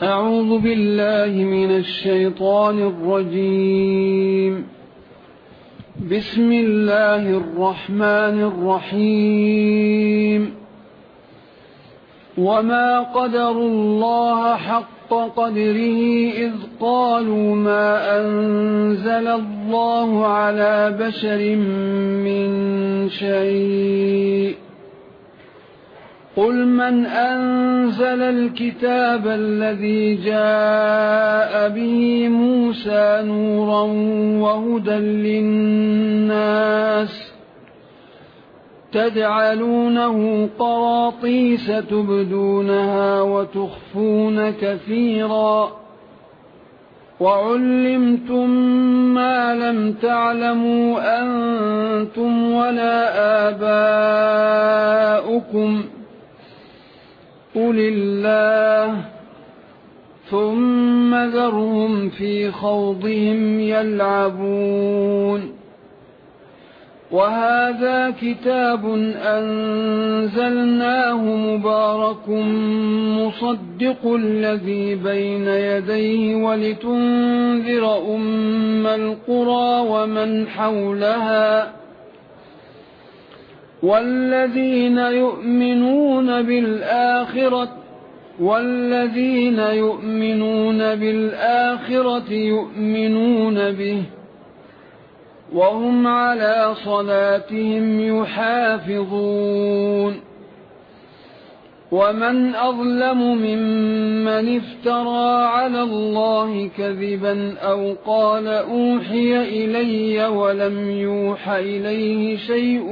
أعوذ بالله من الشيطان الرجيم. بسم الله الرحمن الرحيم. وما قدروا الله حق قدره إذ قالوا ما أنزل الله على بشر من شيء. قل من أنزل الكتاب الذي جاء به موسى نورا وهدى للناس تجعلونه قراطيس تبدونها وتخفون كثيرا وعلمتم ما لم تعلموا أنتم ولا آباؤكم قل الله ثم ذرهم في خوضهم يلعبون. وهذا كتاب أنزلناه مبارك مصدق الذي بين يديه ولتنذر أم القرى ومن حولها والذين يؤمنون بالآخرة يؤمنون به وهم على صلاتهم يحافظون. ومن أظلم ممن افترى على الله كذبا أو قال أوحي إلي ولم يوح إليه شيء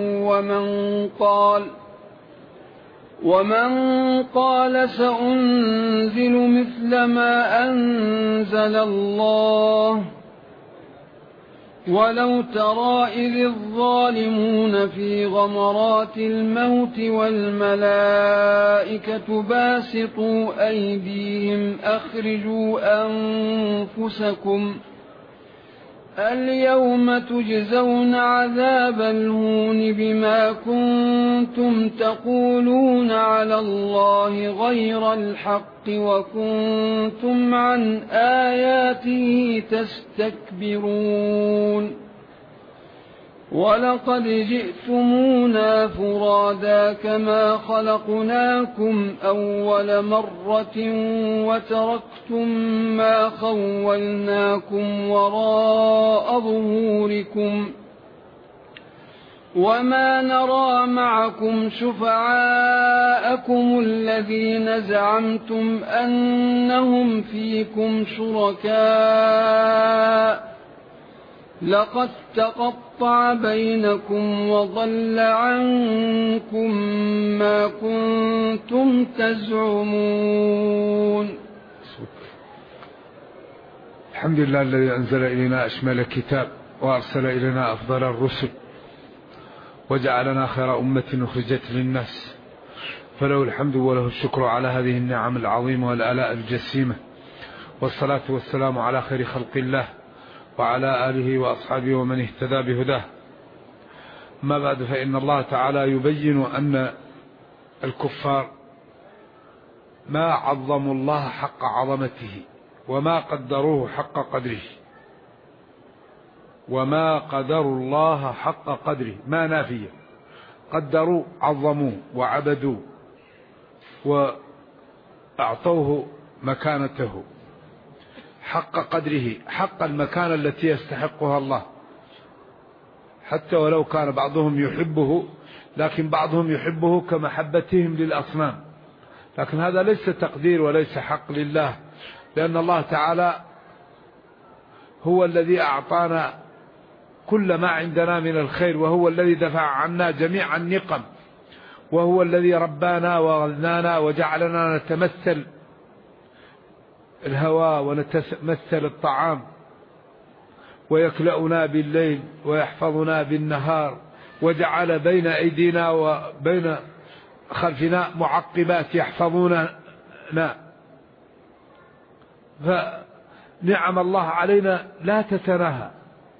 ومن قال سأنزل مثل ما أنزل الله. ولو ترى إذ الظالمون في غمرات الموت والملائكة باسطوا أيديهم أخرجوا أنفسكم اليوم تجزون عذاب الهون بما كنتم تقولون على الله غير الحق وكنتم عن آياته تستكبرون. ولقد جئتمونا فرادا كما خلقناكم أول مرة وتركتم ما خولناكم وراء ظهوركم وما نرى معكم شفعاءكم الذين زعمتم أنهم فيكم شركاء لقد تقطع بينكم وضل عنكم ما كنتم تزعمون. الحمد لله الذي أنزل إلينا أشمل الكتاب وأرسل إلينا أفضل الرسل وجعلنا خير أمة أخرجت للناس، فله الحمد وله الشكر على هذه النعم العظيمة والآلاء الجسيمة، والصلاة والسلام على خير خلق الله وعلى آله وأصحابه ومن اهتدى بهداه. ما بعد، فإن الله تعالى يبين أن الكفار ما عظموا الله حق عظمته وما قدروه حق قدره، وما قدروا الله حق قدره ما نافية، قدروا عظموه وعبدوه وأعطوه مكانته حق قدره، حق المكانة التي يستحقها الله، حتى ولو كان بعضهم يحبه، لكن بعضهم يحبه كمحبتهم للأصنام، لكن هذا ليس تقدير وليس حق لله، لأن الله تعالى هو الذي أعطانا كل ما عندنا من الخير، وهو الذي دفع عنا جميع النقم، وهو الذي ربانا وغذنانا وجعلنا نتمثل الهواء ونتمثل الطعام، ويكلأنا بالليل ويحفظنا بالنهار، وجعل بين أيدينا وبين خلفنا معقبات يحفظوننا. فنعم الله علينا لا تتناهى،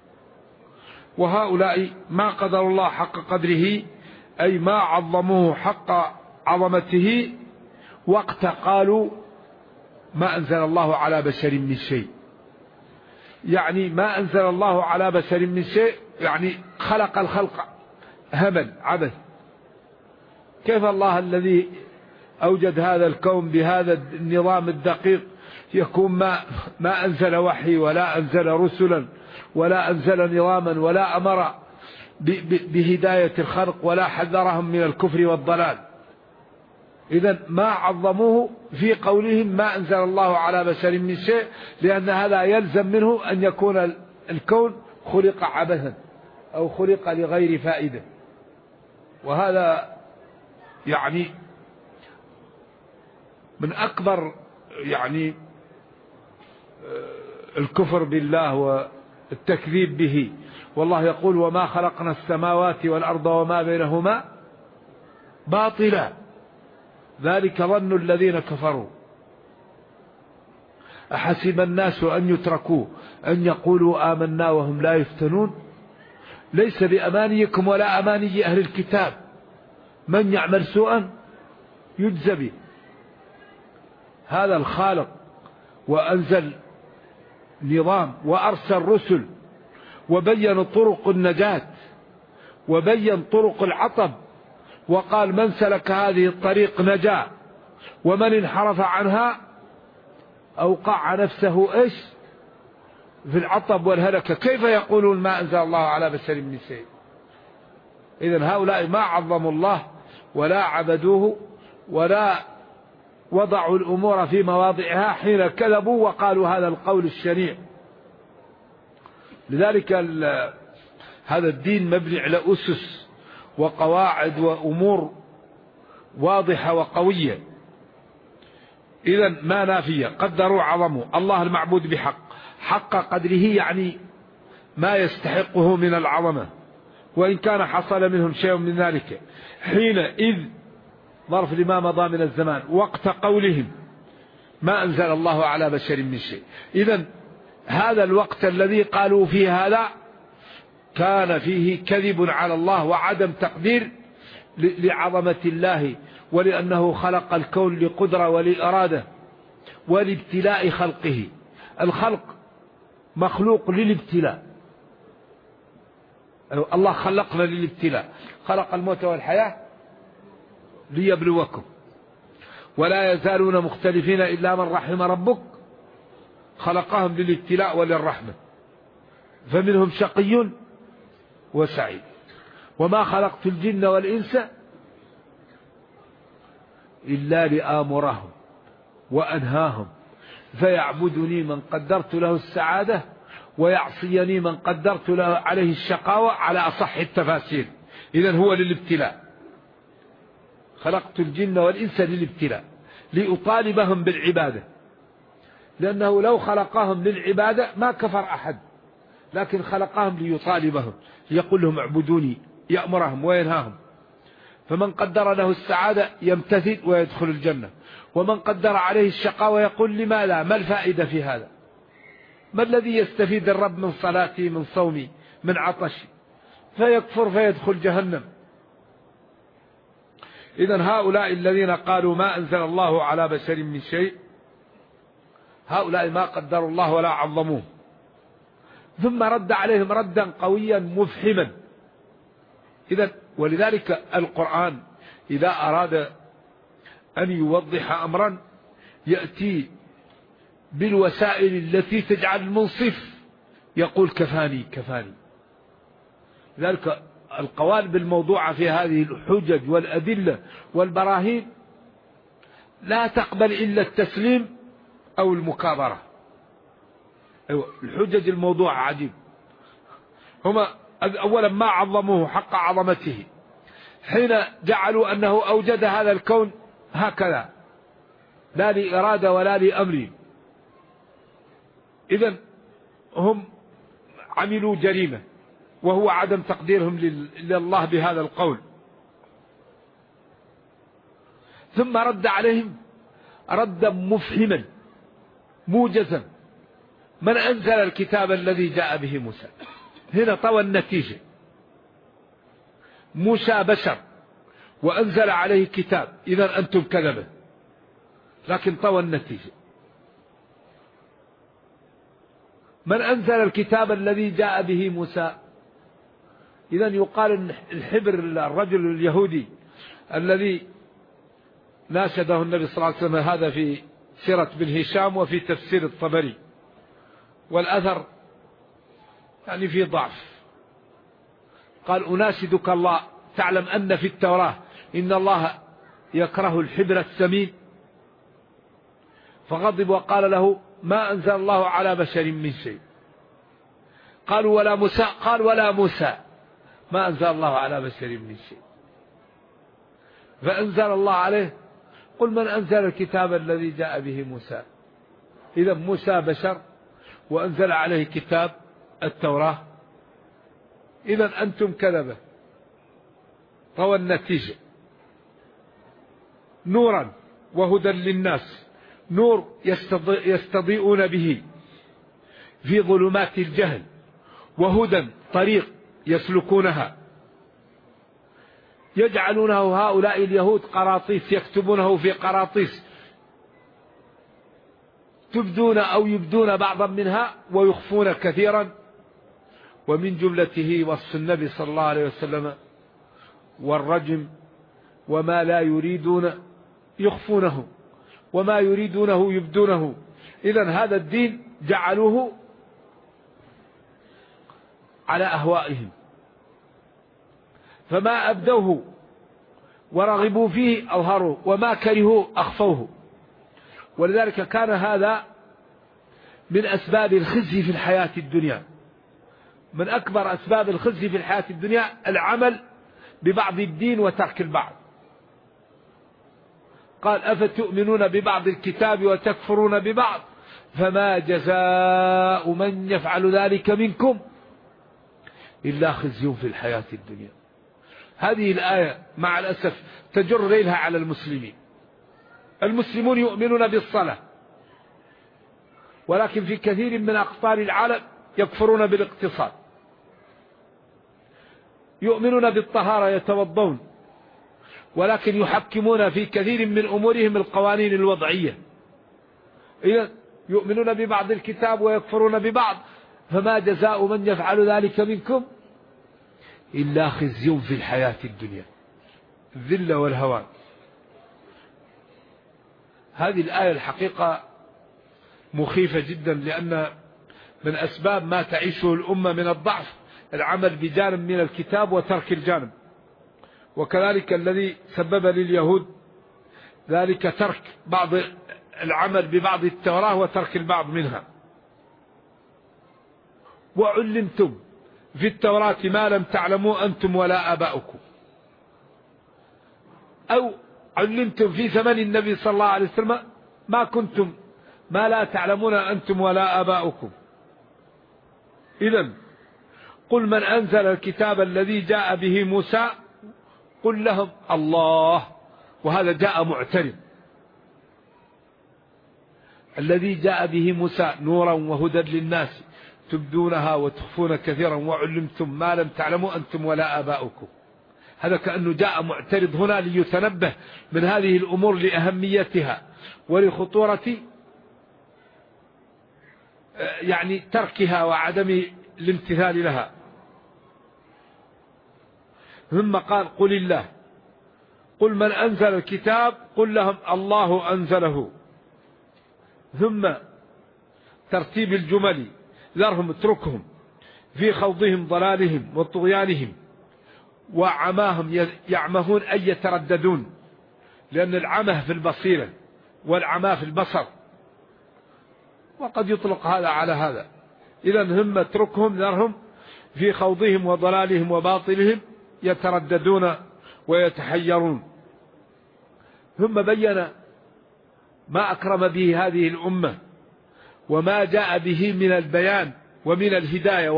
وهؤلاء ما قدروا الله حق قدره، أي ما عظموه حق عظمته، وقت قالوا ما أنزل الله على بشر من شيء، يعني ما أنزل الله على بشر من شيء، يعني خلق الخلق همل عبث. كيف الله الذي أوجد هذا الكون بهذا النظام الدقيق يكون ما أنزل وحي ولا أنزل رسلا ولا أنزل نظاما ولا أمر بهداية الخلق ولا حذرهم من الكفر والضلال؟ إذن ما عظموه في قولهم ما أنزل الله على بشر من شيء، لأن هذا يلزم منه أن يكون الكون خلق عبثا أو خلق لغير فائدة. وهذا يعني من أكبر يعني الكفر بالله والتكذيب به. والله يقول وما خلقنا السماوات والأرض وما بينهما باطلا ذلك ظن الذين كفروا أحسب الناس أن يتركوا أن يقولوا آمنا وهم لا يفتنون ليس بأمانيكم ولا أماني أهل الكتاب من يعمل سوءا يجزى به. هذا الخالق وأنزل نظام وأرسل رسل وبين طرق النجاة وبين طرق العطب، وقال من سلك هذه الطريق نجا ومن انحرف عنها أوقع نفسه إيش في العطب والهلكة. كيف يقولون ما أنزل الله على بشر من شيء؟ إذن هؤلاء ما عظموا الله ولا عبدوه ولا وضعوا الأمور في مواضعها حين كذبوا وقالوا هذا القول الشنيع. لذلك هذا الدين مبني على أسس وقواعد وأمور واضحة وقوية. إذن ما نافية قدروا عظموا الله المعبود بحق حق قدره، يعني ما يستحقه من العظمة، وإن كان حصل منهم شيء من ذلك حينئذ ظرف لما مضى من الزمان وقت قولهم ما أنزل الله على بشر من شيء. إذن هذا الوقت الذي قالوا فيه هذا كان فيه كذب على الله وعدم تقدير لعظمة الله، ولأنه خلق الكون لقدرة ولإرادة ولابتلاء خلقه. الخلق مخلوق للابتلاء، الله خلقنا للابتلاء، خلق الموت والحياة ليبلوكم ولا يزالون مختلفين إلا من رحم ربك، خلقهم للابتلاء وللرحمة، فمنهم شقي وسعيد. وما خلقت الجن والإنس إلا لآمرهم وأنهاهم فيعبدني من قدرت له السعادة ويعصيني من قدرت له عليه الشقاوة على أصح التفاسير. إذن هو للابتلاء، خلقت الجن والإنس للابتلاء لأطالبهم بالعبادة، لأنه لو خلقهم للعبادة ما كفر أحد، لكن خلقهم ليطالبهم يقول لهم اعبدوني، يأمرهم وينهاهم. فمن قدر له السعادة يمتثل ويدخل الجنة، ومن قدر عليه الشقاوة يقول لماذا؟ ما الفائدة في هذا؟ ما الذي يستفيد الرب من صلاتي من صومي من عطشي؟ فيكفر فيدخل جهنم. إذن هؤلاء الذين قالوا ما أنزل الله على بشر من شيء هؤلاء ما قدروا الله ولا عظموه. ثم رد عليهم ردا قويا مفحما. إذن ولذلك القرآن إذا أراد أن يوضح أمرا يأتي بالوسائل التي تجعل المنصف يقول كفاني كفاني. لذلك القوالب الموضوعة في هذه الحجج والأدلة والبراهين لا تقبل إلا التسليم أو المكابرة. الحجج الموضوعة عجيب، هما أولا ما عظموه حق عظمته حين جعلوا أنه أوجد هذا الكون هكذا لا لإرادة ولا لأمر. إذن هم عملوا جريمة وهو عدم تقديرهم لله بهذا القول. ثم رد عليهم ردا مفهما موجزا. من أنزل الكتاب الذي جاء به موسى؟ هنا طوى النتيجة. موسى بشر وأنزل عليه كتاب، إذن أنتم كذبة، لكن طوى النتيجة. من أنزل الكتاب الذي جاء به موسى. إذن يقال إن الحبر الرجل اليهودي الذي ناشده النبي صلى الله عليه وسلم، هذا في سيرة بن هشام وفي تفسير الطبري، والأثر يعني في ضعف. قال: أناشدك الله، تعلم أن في التوراة إن الله يكره الحبر السمين. فغضب وقال له: ما أنزل الله على بشر من شيء. قالوا: ولا موسى؟ قال: ولا موسى، ما أنزل الله على بشر من شيء. فأنزل الله عليه: قل من أنزل الكتاب الذي جاء به موسى. إذا موسى بشر وأنزل عليه كتاب التوراة، إذا أنتم كذبة. روى النتيجة: نورا وهدى للناس، نور يستضيئون به في ظلمات الجهل، وهدى طريق يسلكونها. يجعلونه هؤلاء اليهود قراطيس، يكتبونه في قراطيس، تبدون أو يبدون بعضا منها ويخفون كثيرا. ومن جملته وصف النبي صلى الله عليه وسلم والرجم، وما لا يريدون يخفونه، وما يريدونه يبدونه. إذن هذا الدين جعلوه على أهوائهم، فما أبدوه ورغبوا فيه أظهروه، وما كرهوه أخفوه. ولذلك كان هذا من أسباب الخزي في الحياة الدنيا. من أكبر أسباب الخزي في الحياة الدنيا العمل ببعض الدين وترك البعض. قال: أفتؤمنون ببعض الكتاب وتكفرون ببعض، فما جزاء من يفعل ذلك منكم إلا خزي في الحياة الدنيا. هذه الآية مع الأسف تجر ليلها على المسلمين. المسلمون يؤمنون بالصلاة، ولكن في كثير من أقطار العالم يكفرون بالاقتصاد. يؤمنون بالطهارة، يتوضون، ولكن يحكمون في كثير من أمورهم القوانين الوضعية. إذن يؤمنون ببعض الكتاب ويكفرون ببعض، فما جزاء من يفعل ذلك منكم إلا خزي في الحياة الدنيا، الذل والهوان. هذه الآية الحقيقة مخيفة جدا، لأن من أسباب ما تعيشه الأمة من الضعف العمل بجانب من الكتاب وترك الجانب. وكذلك الذي سبب لليهود ذلك ترك بعض العمل ببعض التوراة وترك البعض منها. وعلمتم في التوراة ما لم تعلموا أنتم ولا آباؤكم، أو علمتم في زمن النبي صلى الله عليه وسلم ما لا تعلمون أنتم ولا آباؤكم. إذن قل من أنزل الكتاب الذي جاء به موسى، قل لهم الله، وهذا جاء معترض. الذي جاء به موسى نورا وهدى للناس، تبدونها وتخفون كثيرا، وعلمتم ما لم تعلموا أنتم ولا آباؤكم. هذا كأنه جاء معترض هنا ليتنبه من هذه الأمور لأهميتها ولخطورة يعني تركها وعدم الامتثال لها. ثم قال: قل الله، قل من أنزل الكتاب، قل لهم الله أنزله. ثم ترتيب الجمل: ذرهم اتركهم في خوضهم ضلالهم وطغيانهم وعماهم يعمهون أي يترددون، لأن العمه في البصيرة والعمى في البصر، وقد يطلق هذا على هذا. إذن هم اتركهم، ذرهم في خوضهم وضلالهم وباطلهم يترددون ويتحيرون. ثم بين ما أكرم به هذه الأمة وما جاء به من البيان ومن الهداية،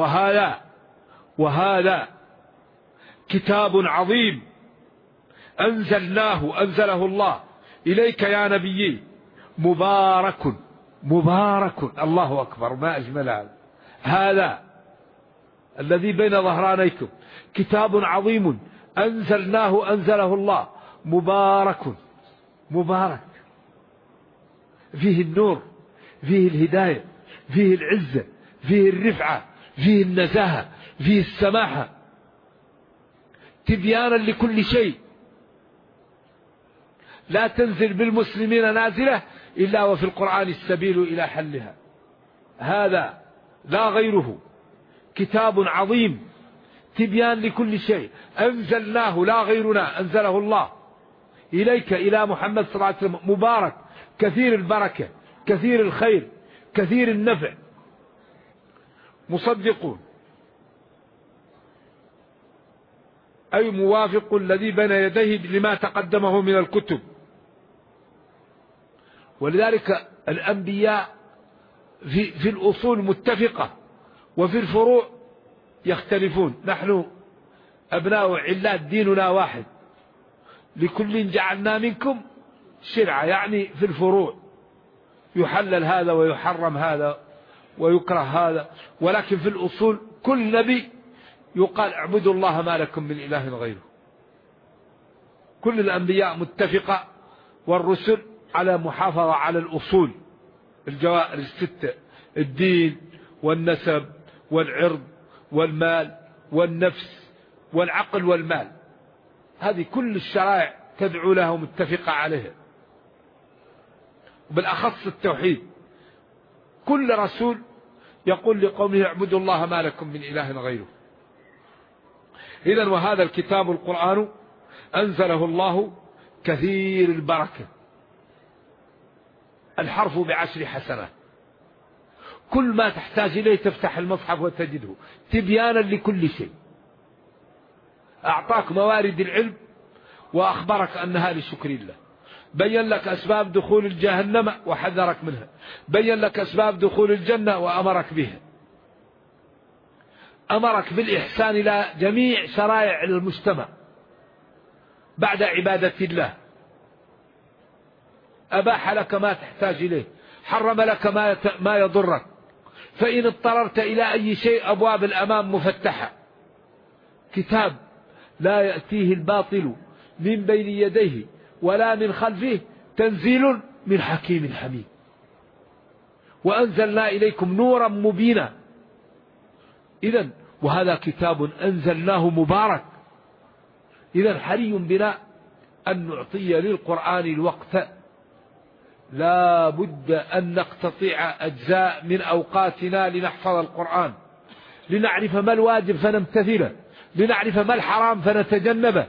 وهذا كتاب عظيم أنزله الله إليك يا نبي، مبارك الله أكبر، ما أجمل هذا الذي بين ظهرانيكم، كتاب عظيم أنزله الله، مبارك فيه النور، فيه الهداية، فيه العزة، فيه الرفعة، فيه النزاهة، فيه السماحة، تبيانا لكل شيء. لا تنزل بالمسلمين نازلة إلا وفي القرآن السبيل إلى حلها. هذا لا غيره، كتاب عظيم تبيان لكل شيء، أنزلناه لا غيرنا، أنزله الله إليك إلى محمد صلى الله عليه وسلم، مبارك كثير البركة كثير الخير كثير النفع. مصدقون أي موافق الذي بين يديه لما تقدمه من الكتب. ولذلك الأنبياء في الأصول متفقة وفي الفروع يختلفون. نحن أبناء علات ديننا واحد، لكل جعلنا منكم شرعة، يعني في الفروع يحلل هذا ويحرم هذا ويكره هذا، ولكن في الأصول كل نبي يقال اعبدوا الله ما لكم من إله غيره. كل الأنبياء متفقة والرسل على محافظة على الأصول الجوائر الستة: الدين والنسب والعرض والمال والنفس والعقل والمال. هذه كل الشرائع تدعو لها ومتفقة عليها، بالأخص التوحيد. كل رسول يقول لقومه اعبدوا الله ما لكم من إله غيره. إذن وهذا الكتاب القرآن أنزله الله كثير البركة، الحرف ب10 حسنات. كل ما تحتاج إليه تفتح المصحف وتجده تبيانا لكل شيء. أعطاك موارد العلم وأخبرك أنها لشكر الله، بين لك أسباب دخول الجهنم وحذرك منها، بين لك أسباب دخول الجنة وأمرك بها، أمرك بالإحسان إلى جميع شرائع المجتمع بعد عبادة الله، أباح لك ما تحتاج إليه، حرم لك ما يضرك، فإن اضطررت إلى أي شيء أبواب الأمام مفتحة. كتاب لا يأتيه الباطل من بين يديه ولا من خلفه، تنزيل من حكيم حميد. وأنزلنا إليكم نورا مبينا. إذن وهذا كتاب أنزلناه مبارك. إذن حري بنا أن نعطي للقرآن الوقت، لا بد أن نقتطع أجزاء من أوقاتنا لنحفظ القرآن، لنعرف ما الواجب فنمتثله، لنعرف ما الحرام فنتجنبه،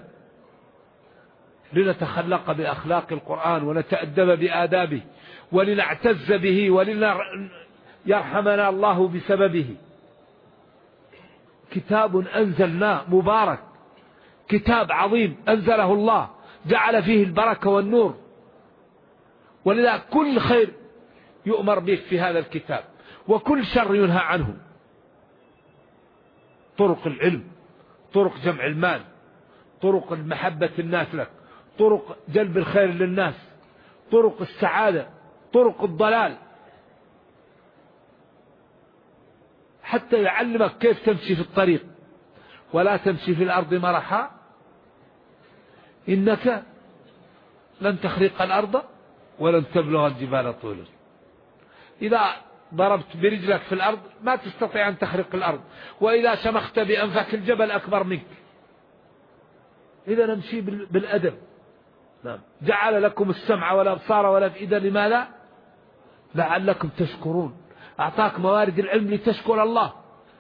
لنتخلق بأخلاق القرآن ونتأدب بآدابه، ولنعتز به وليرحمنا الله بسببه. كتاب أنزلناه مبارك، كتاب عظيم أنزله الله، جعل فيه البركة والنور. ولذا كل خير يؤمر به في هذا الكتاب، وكل شر ينهى عنه. طرق العلم، طرق جمع المال، طرق محبة الناس لك، طرق جلب الخير للناس، طرق السعادة، طرق الضلال، حتى يعلمك كيف تمشي في الطريق. ولا تمشي في الأرض مرحا إنك لن تخرق الأرض ولن تبلغ الجبال طولا. إذا ضربت برجلك في الأرض ما تستطيع أن تخرق الأرض، وإذا شمخت بأنفك الجبل أكبر منك. إذا نمشي بالأدب. نعم. جعل لكم السمع والأبصار والأفئدة، لماذا؟ لعلكم تشكرون. أعطاك موارد العلم لتشكر الله،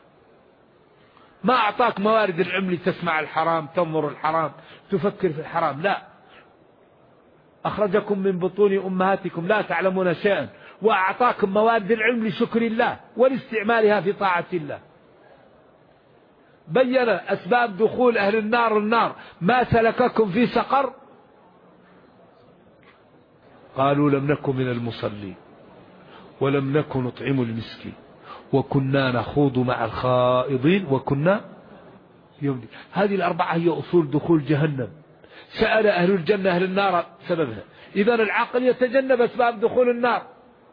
ما أعطاك موارد العلم لتسمع الحرام، تنظر الحرام، تفكر في الحرام. لا، أخرجكم من بطون أمهاتكم لا تعلمون شيئا، وأعطاكم موارد العلم لشكر الله ولاستعمالها في طاعة الله. بين أسباب دخول أهل النار ما سلككم في سقر؟ قالوا لم نكن من المصلين ولم نكن نطعم المسكين وكنا نخوض مع الخائضين وكنا يوم. هذه الأربعة هي أصول دخول جهنم. سأل أهل الجنة أهل النار سببها. إذن العقل يتجنب أسباب دخول النار.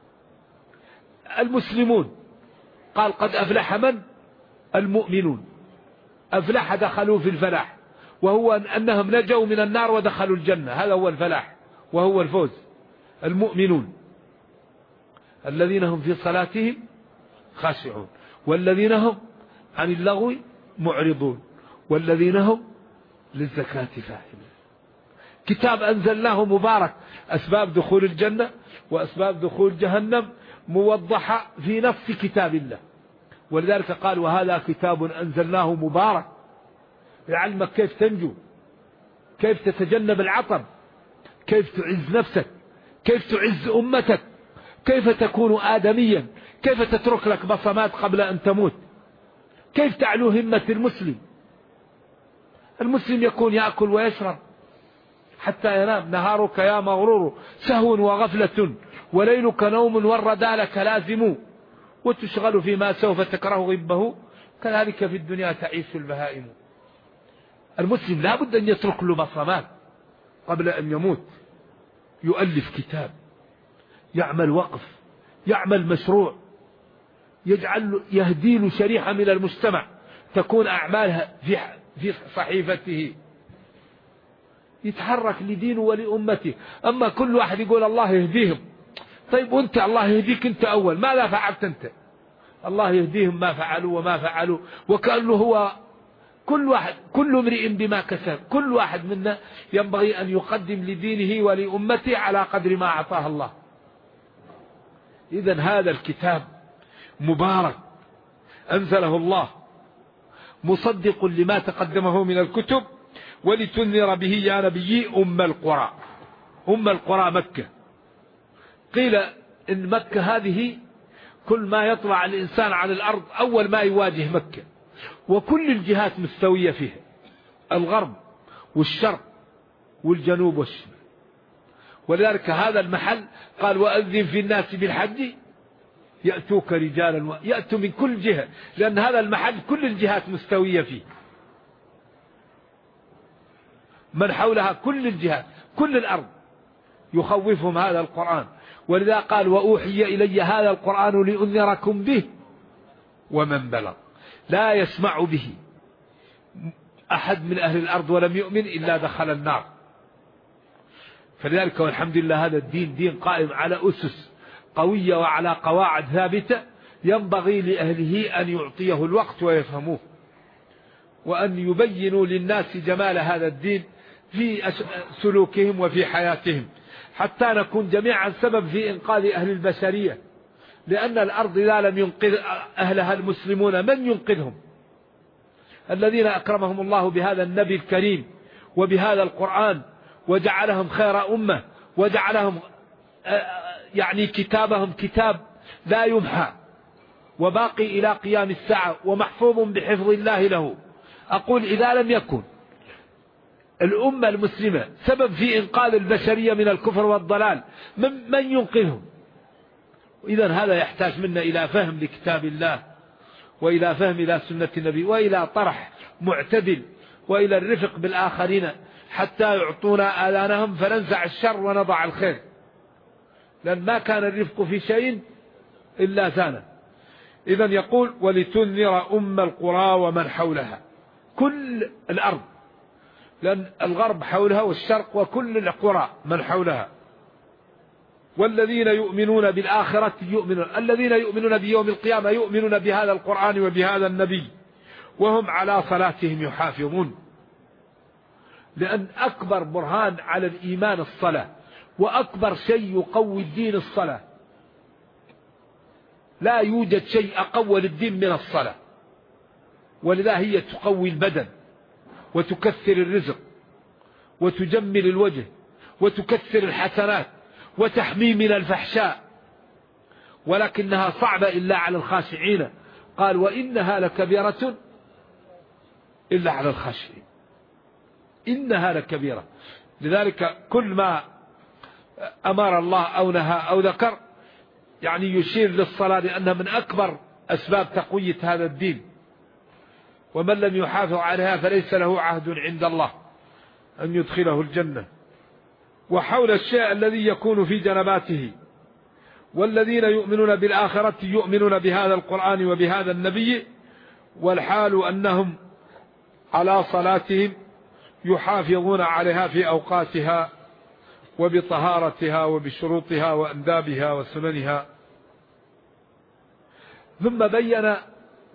المسلمون قال قد أفلح من؟ المؤمنون. أفلح دخلوا في الفلاح، وهو أنهم نجوا من النار ودخلوا الجنة، هذا هو الفلاح وهو الفوز. المؤمنون الذين هم في صلاتهم خاشعون. والذين هم عن اللغو معرضون والذين هم للزكاة فاعلون. كتاب أنزلناه مبارك، أسباب دخول الجنة وأسباب دخول جهنم موضحة في نفس كتاب الله. ولذلك قال وهذا كتاب أنزلناه مبارك يعلمك كيف تنجو، كيف تتجنب العطب، كيف تعز نفسك، كيف تعز أمتك، كيف تكون آدميا، كيف تترك لك بصمات قبل أن تموت، كيف تعلو همة المسلم. المسلم يكون يأكل ويشرب حتى ينام، نهارك يا مغرور سهو وغفلة وليلك نوم والردى لك لازم وتشغل فيما سوف تكره غبه كذلك في الدنيا تعيش البهائم. المسلم لا بد أن يترك له بصمات قبل أن يموت، يؤلف كتاب، يعمل وقف، يعمل مشروع، يهدي له شريحة من المجتمع تكون أعمالها في صحيفته، يتحرك لدينه ولأمته. أما كل واحد يقول الله يهديهم، طيب وانت الله يهديك انت أول، ماذا فعلت انت؟ الله يهديهم ما فعلوا وما فعلوا، وكأنه هو كل امرئ بما كسب. كل واحد منا ينبغي أن يقدم لدينه ولأمته على قدر ما أعطاه الله. إذن هذا الكتاب مبارك أنزله الله مصدق لما تقدمه من الكتب ولتنذر به يا نبي أم القرى. أم القرى مكة. قيل إن مكة هذه كل ما يطلع الإنسان على الأرض أول ما يواجه مكة، وكل الجهات مستوية فيها، الغرب والشرق والجنوب والشمال. ولذلك هذا المحل قال وأذن في الناس بالحج يأتوك رجالا، يأتوا من كل جهة، لأن هذا المحل كل الجهات مستوية فيه، من حولها كل الجهات كل الأرض يخوفهم هذا القرآن. ولذا قال وأوحي إلي هذا القرآن لأنذركم به ومن بلغ. لا يسمع به أحد من أهل الأرض ولم يؤمن إلا دخل النار. فلذلك والحمد لله هذا الدين دين قائم على أسس قوية وعلى قواعد ثابتة، ينبغي لأهله أن يعطيه الوقت ويفهموه، وأن يبينوا للناس جمال هذا الدين في سلوكهم وفي حياتهم، حتى نكون جميعا سبب في إنقاذ أهل البشرية. لأن الأرض إذا لم ينقذ أهلها المسلمون من ينقذهم؟ الذين أكرمهم الله بهذا النبي الكريم وبهذا القرآن وجعلهم خير أمة، وجعلهم يعني كتابهم كتاب لا يمحى وباقي إلى قيام الساعة ومحفوظ بحفظ الله له. أقول إذا لم يكن الأمة المسلمة سبب في إنقاذ البشرية من الكفر والضلال من ينقذهم؟ إذن هذا يحتاج منا إلى فهم لكتاب الله، وإلى فهم إلى سنة النبي، وإلى طرح معتدل، وإلى الرفق بالآخرين حتى يعطونا آذانهم فننزع الشر ونضع الخير. لأن ما كان الرفق في شيء إلا زانه. إذن يقول ولتنذر أم القرى ومن حولها، كل الأرض، لأن الغرب حولها والشرق وكل القرى من حولها. والذين يؤمنون بالآخرة يؤمنون، الذين يؤمنون بيوم القيامة يؤمنون بهذا القرآن وبهذا النبي، وهم على صلاتهم يحافظون. لأن أكبر برهان على الإيمان الصلاة، وأكبر شيء يقوي الدين الصلاة. لا يوجد شيء أقوى للدين من الصلاة، ولذا هي تقوي البدن وتكثر الرزق وتجمل الوجه وتكثر الحسنات وتحمي من الفحشاء، ولكنها صعبة إلا على الخاشعين. قال وإنها لكبيرة إلا على الخاشعين، إنها لكبيرة. لذلك كل ما أمر الله أو نهى أو ذكر يعني يشير للصلاة، لأنها من أكبر أسباب تقوية هذا الدين. ومن لم يحافظ عليها فليس له عهد عند الله أن يدخله الجنة. وحول الشيء الذي يكون في جنباته. والذين يؤمنون بالآخرة يؤمنون بهذا القرآن وبهذا النبي، والحال أنهم على صلاتهم يحافظون عليها في أوقاتها وبطهارتها وبشروطها وأندابها وسننها. ثم بين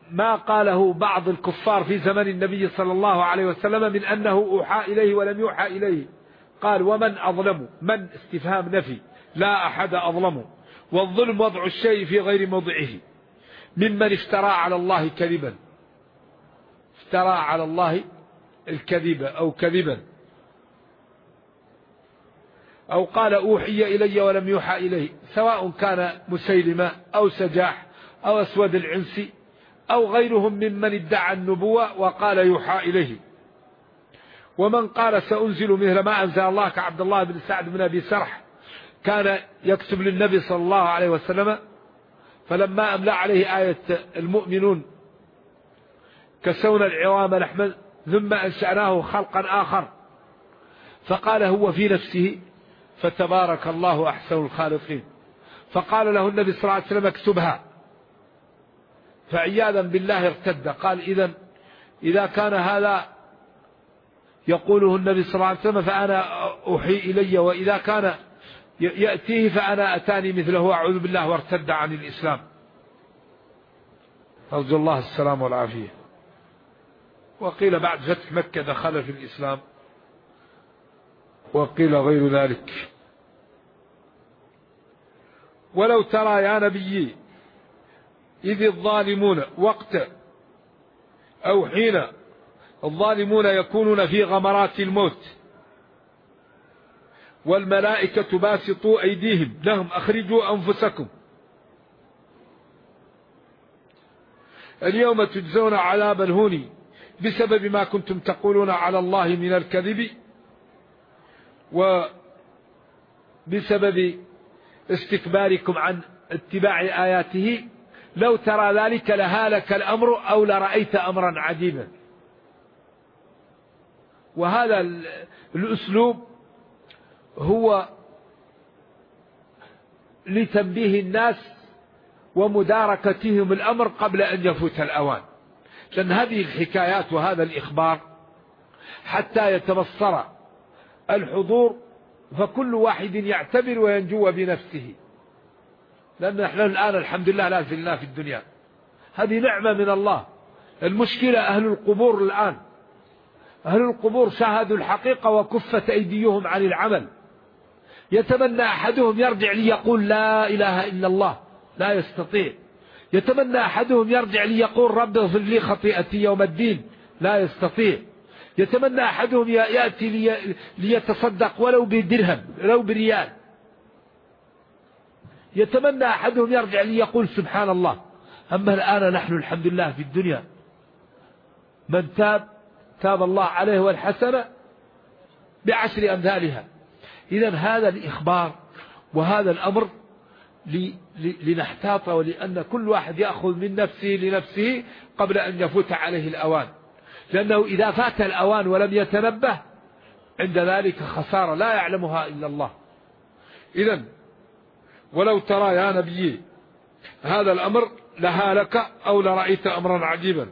ما قاله بعض الكفار في زمن النبي صلى الله عليه وسلم من أنه أوحى إليه ولم يوحى إليه. قال ومن أظلم، من استفهام نفي، لا أحد أظلم، والظلم وضع الشيء في غير موضعه، ممن افترى على الله كذبا، افترى على الله الكذب أو كذبا، أو قال أوحي إلي ولم يوحى إليه، سواء كان مسيلمة أو سجاح أو أسود العنسي أو غيرهم ممن ادعى النبوة وقال يوحى إليه. ومن قال سأنزل مثل ما أنزل الله كعبد الله بن سعد بن أبي سرح، كان يكتب للنبي صلى الله عليه وسلم، فلما أملأ عليه آية المؤمنون كسونا العظام لحما ثم أنشأناه خلقا آخر، فقال هو في نفسه فتبارك الله أحسن الخالقين، فقال له النبي صلى الله عليه وسلم اكتبها، فعياذا بالله ارتد. قال إذا كان هذا يقوله النبي صلى الله عليه وسلم فأنا أوحي إلي، وإذا كان يأتيه فأنا أتاني مثله، أعوذ بالله، وارتد عن الإسلام. أرجو الله السلام والعافية. وقيل بعد فتح مكة دخل في الإسلام، وقيل غير ذلك. ولو ترى يا نبي إذ الظالمون وقت أو حين الظالمون يكونون في غمرات الموت والملائكة باسطوا أيديهم لهم أخرجوا أنفسكم اليوم تجزون عذاب الهون بسبب ما كنتم تقولون على الله من الكذب وبسبب استكباركم عن اتباع آياته، لو ترى ذلك لهالك الأمر أو لرأيت أمرا عجيبا. وهذا الأسلوب هو لتنبيه الناس ومداركتهم الأمر قبل أن يفوت الأوان، لأن هذه الحكايات وهذا الإخبار حتى يتبصر الحضور فكل واحد يعتبر وينجو بنفسه، لأن نحن الآن الحمد لله لا زلنا في الدنيا، هذه نعمة من الله. المشكلة أهل القبور الآن، أهل القبور شاهدوا الحقيقة وكفت أيديهم عن العمل. يتمنى أحدهم يرجع ليقول لا إله إلا الله، لا يستطيع. يتمنى أحدهم يرجع ليقول رب اغفر لي خطيئتي يوم الدين، لا يستطيع. يتمنى أحدهم يأتي ليتصدق ولو بدرهم ولو بريال. يتمنى أحدهم يرجع ليقول سبحان الله. أما الآن نحن الحمد لله في الدنيا من تاب الله عليه والحسنة بعشر أمثالها. إذن هذا الإخبار وهذا الأمر لنحتاط، ولأن كل واحد يأخذ من نفسه لنفسه قبل أن يفوت عليه الأوان، لأنه إذا فات الأوان ولم يتنبه عند ذلك خسارة لا يعلمها إلا الله. إذن ولو ترى يا نبي هذا الأمر لهالك أو لرأيت أمرا عجيبا.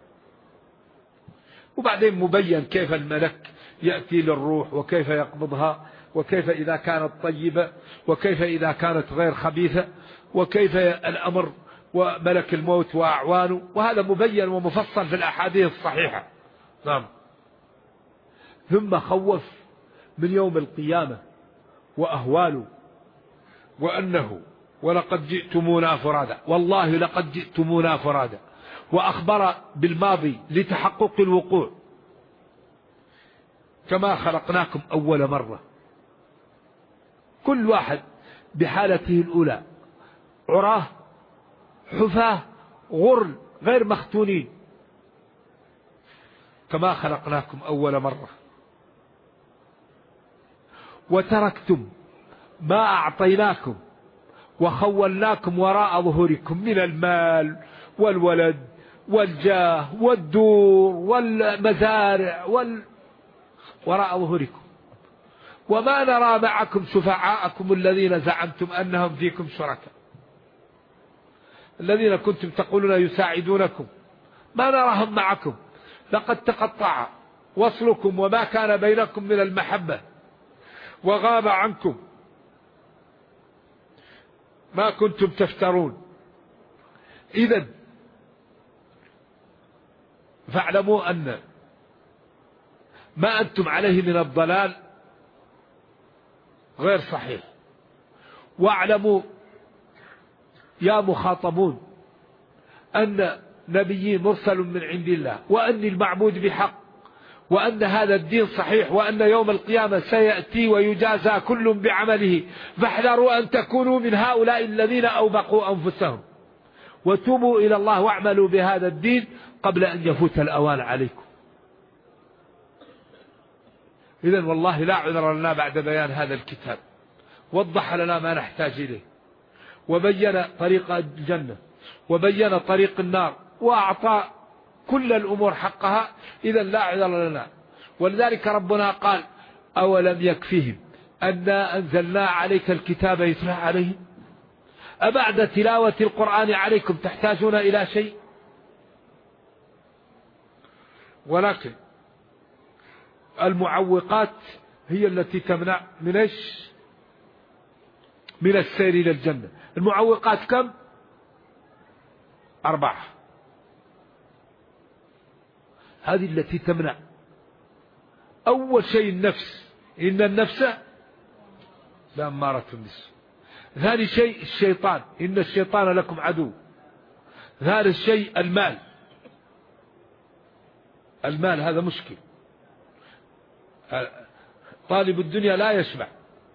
وبعدين مبين كيف الملك يأتي للروح وكيف يقبضها، وكيف إذا كانت طيبة، وكيف إذا كانت غير خبيثة، وكيف الأمر وملك الموت وأعوانه، وهذا مبين ومفصل في الأحاديث الصحيحة. نعم. ثم خوف من يوم القيامة وأهواله، وأنه ولقد جئتمونا فرادا، والله لقد جئتمونا فرادا، وأخبر بالماضي لتحقق الوقوع، كما خلقناكم أول مرة. كل واحد بحالته الأولى، عراه حفاه غر غير مختونين، كما خلقناكم أول مرة. وتركتم ما أعطيناكم وخولناكم وراء ظهوركم من المال والولد والجاه والدور والمزارع وراء ظهوركم، وما نرى معكم شفعاءكم الذين زعمتم أنهم فيكم شركاء، الذين كنتم تقولون يساعدونكم، ما نراهم معكم، لقد تقطع وصلكم وما كان بينكم من المحبة، وغاب عنكم ما كنتم تفترون. إذن فاعلموا أن ما أنتم عليه من الضلال غير صحيح. واعلموا يا مخاطبون أن نبيي مرسل من عند الله، وأن المعبود بحق، وأن هذا الدين صحيح، وأن يوم القيامة سيأتي ويجازى كل بعمله، فاحذروا أن تكونوا من هؤلاء الذين أوبقوا أنفسهم، وتوبوا إلى الله واعملوا بهذا الدين قبل أن يفوت الأوان عليكم. إذن والله لا عذر لنا بعد بيان هذا الكتاب، وضح لنا ما نحتاج إليه، وبين طريق الجنة، وبين طريق النار، وأعطى كل الأمور حقها. إذن لا عذر لنا. ولذلك ربنا قال: أولم يكفهم أنا أنزلنا عليك الكتاب يتلى عليهم، أبعد تلاوة القرآن عليكم تحتاجون إلى شيء؟ ولكن المعوقات هي التي تمنع من إيش؟ من السير إلى الجنة. المعوقات كم؟ 4. هذه التي تمنع. أول شيء النفس، إن النفس لأمارة بالسوء. ثاني شيء الشيطان، إن الشيطان لكم عدو. ثالث شيء المال. المال هذا مشكل، طالب الدنيا لا يشبع.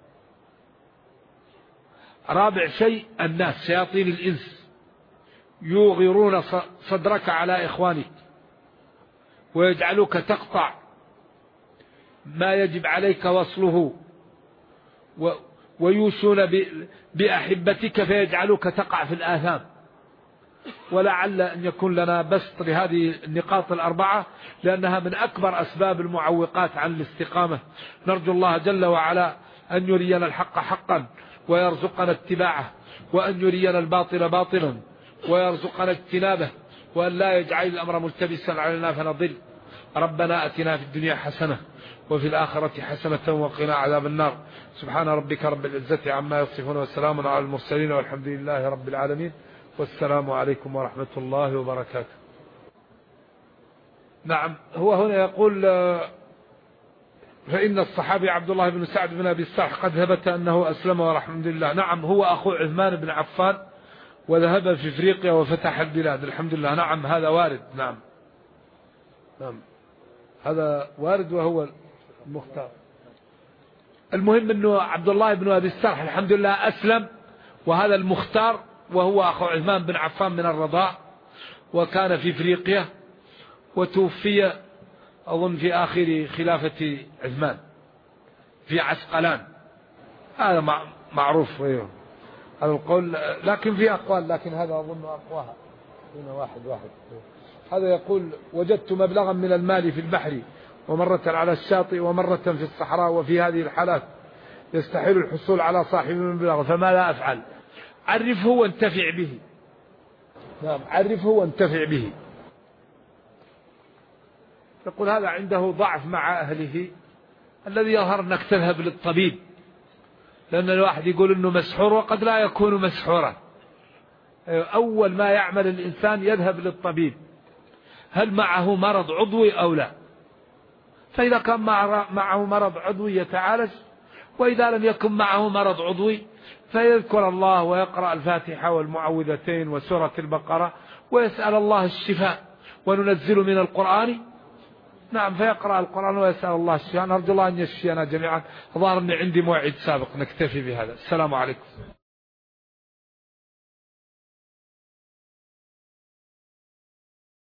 رابع شيء الناس، شياطين الإنس يوغرون صدرك على إخوانك، ويجعلوك تقطع ما يجب عليك وصله، ويوشون بأحبتك فيجعلوك تقع في الآثام. ولعل أن يكون لنا بسط لهذه النقاط 4، لأنها من أكبر أسباب المعوقات عن الاستقامة. نرجو الله جل وعلا أن يرينا الحق حقا ويرزقنا اتباعه، وأن يرينا الباطل باطلا ويرزقنا اجتنابه، وأن لا يجعل الأمر ملتبسا علينا فنضل. ربنا أتنا في الدنيا حسنة وفي الآخرة حسنة وقنا عذاب النار. سبحان ربك رب العزة عما يصفون، وسلام على المرسلين، والحمد لله رب العالمين، والسلام عليكم ورحمة الله وبركاته. نعم، هو هنا يقول: فإن الصحابي عبد الله بن سعد بن أبي الصالح قد ثبت أنه أسلم والحمد لله. نعم، هو أخو عثمان بن عفان، وذهب في إفريقيا وفتح البلاد الحمد لله. نعم، هذا وارد. نعم هذا وارد وهو المختار. المهم أنه عبد الله بن أبي الصالح الحمد لله أسلم، وهذا المختار، وهو أخو عثمان بن عفان من الرضاع، وكان في إفريقيا، وتوفي أظن في آخر خلافة عثمان في عسقلان. هذا معروف هذا القول، لكن في أقوال، لكن هذا أظن أقواها. هنا واحد. هذا يقول: وجدت مبلغا من المال في البحر، ومرة على الشاطئ، ومرة في الصحراء، وفي هذه الحالات يستحيل الحصول على صاحب المبلغ، فماذا أفعل؟ عرفه وانتفع به. نعم، عرفه وانتفع به. يقول هذا عنده ضعف مع أهله، الذي يظهر أنك تذهب للطبيب، لأن الواحد يقول أنه مسحور وقد لا يكون مسحورا. أول ما يعمل الإنسان يذهب للطبيب، هل معه مرض عضوي أو لا؟ فإذا كان معه مرض عضوي يتعالج، وإذا لم يكن معه مرض عضوي فيذكر الله ويقرأ الفاتحة والمعوذتين وسورة البقرة ويسأل الله الشفاء، وننزل من القرآن. نعم، فيقرأ القرآن ويسأل الله الشفاء. نرجو الله أن يشفينا جميعا. ظهر أن عندي موعد سابق، نكتفي بهذا. السلام عليكم.